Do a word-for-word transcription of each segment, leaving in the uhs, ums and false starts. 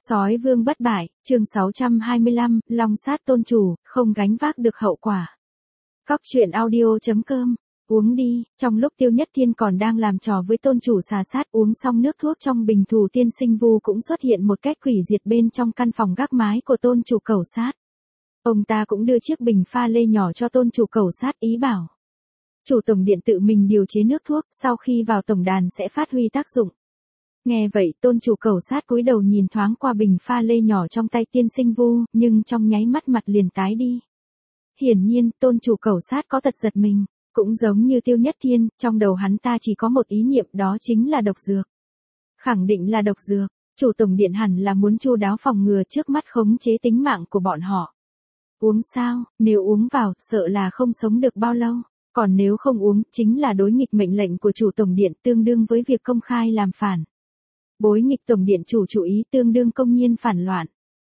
Sói vương bất bại, chương sáu trăm hai mươi lăm, long sát tôn chủ, không gánh vác được hậu quả. Cóc truyện audio chấm com, uống đi, trong lúc Tiêu Nhất Thiên còn đang làm trò với tôn chủ xà sát uống xong nước thuốc trong bình thù tiên sinh vu cũng xuất hiện một cách quỷ diệt bên trong căn phòng gác mái của tôn chủ cẩu sát. Ông ta cũng đưa chiếc bình pha lê nhỏ cho tôn chủ cẩu sát ý bảo. Chủ tổng điện tự mình điều chế nước thuốc, sau khi vào tổng đàn sẽ phát huy tác dụng. Nghe vậy tôn chủ cẩu sát cúi đầu nhìn thoáng qua bình pha lê nhỏ trong tay tiên sinh vu, nhưng trong nháy mắt mặt liền tái đi. Hiển nhiên, tôn chủ cẩu sát có tật giật mình, cũng giống như Tiêu Nhất Thiên, trong đầu hắn ta chỉ có một ý niệm đó chính là độc dược. Khẳng định là độc dược, chủ tổng điện hẳn là muốn chu đáo phòng ngừa trước mắt khống chế tính mạng của bọn họ. Uống sao, nếu uống vào, sợ là không sống được bao lâu. Còn nếu không uống, chính là đối nghịch mệnh lệnh của chủ tổng điện tương đương với việc công khai làm phản. Bối nghịch tổng điện chủ chủ ý tương đương công nhiên phản loạn.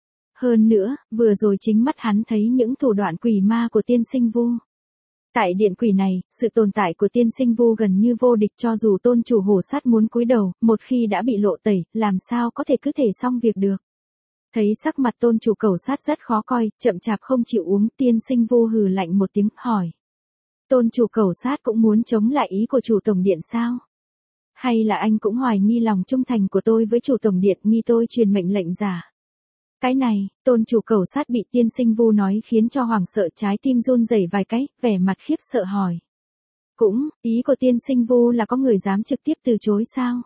Hơn nữa, vừa rồi chính mắt hắn thấy những thủ đoạn quỷ ma của tiên sinh vu. Tại điện quỷ này, sự tồn tại của tiên sinh vu gần như vô địch cho dù tôn chủ hổ sát muốn cúi đầu, một khi đã bị lộ tẩy, làm sao có thể cứ thể xong việc được. Thấy sắc mặt tôn chủ cẩu sát rất khó coi, chậm chạp không chịu uống, tiên sinh vu hừ lạnh một tiếng, hỏi. Tôn chủ cẩu sát cũng muốn chống lại ý của chủ tổng điện sao? Hay là anh cũng hoài nghi lòng trung thành của tôi với chủ tổng điện, nghi tôi truyền mệnh lệnh giả? Cái này, tôn chủ cẩu sát bị tiên sinh vu nói khiến cho hoảng sợ trái tim run rẩy vài cái, vẻ mặt khiếp sợ hỏi. Cũng, ý của tiên sinh vu là có người dám trực tiếp từ chối sao?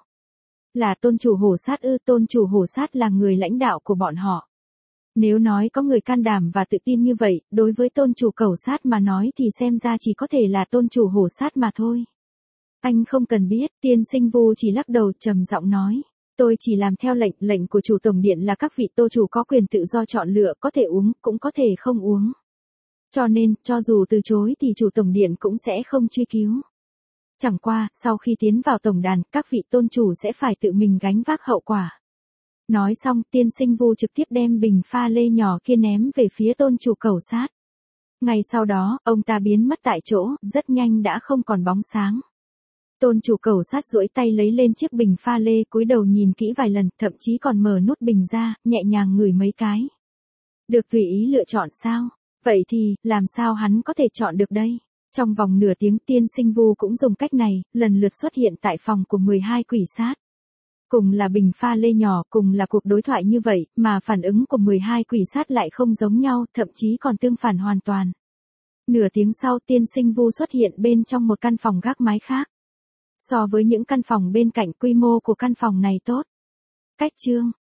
Là tôn chủ hổ sát ư? Tôn chủ hổ sát là người lãnh đạo của bọn họ. Nếu nói có người can đảm và tự tin như vậy, đối với tôn chủ cẩu sát mà nói thì xem ra chỉ có thể là tôn chủ hổ sát mà thôi. Anh không cần biết, tiên sinh vu chỉ lắc đầu trầm giọng nói. Tôi chỉ làm theo lệnh, lệnh của chủ tổng điện là các vị tô chủ có quyền tự do chọn lựa, có thể uống, cũng có thể không uống. Cho nên, cho dù từ chối thì chủ tổng điện cũng sẽ không truy cứu. Chẳng qua, sau khi tiến vào tổng đàn, các vị tôn chủ sẽ phải tự mình gánh vác hậu quả. Nói xong, tiên sinh vu trực tiếp đem bình pha lê nhỏ kia ném về phía tôn chủ cẩu sát. Ngay sau đó, ông ta biến mất tại chỗ, rất nhanh đã không còn bóng sáng. Tôn chủ cẩu sát duỗi tay lấy lên chiếc bình pha lê, cúi đầu nhìn kỹ vài lần, thậm chí còn mở nút bình ra, nhẹ nhàng ngửi mấy cái. Được tùy ý lựa chọn sao? Vậy thì, làm sao hắn có thể chọn được đây? Trong vòng nửa tiếng tiên sinh vu cũng dùng cách này, lần lượt xuất hiện tại phòng của mười hai quỷ sát. Cùng là bình pha lê nhỏ, cùng là cuộc đối thoại như vậy, mà phản ứng của mười hai quỷ sát lại không giống nhau, thậm chí còn tương phản hoàn toàn. Nửa tiếng sau tiên sinh vu xuất hiện bên trong một căn phòng gác mái khác. So với những căn phòng bên cạnh, quy mô của căn phòng này tốt. Cách chương,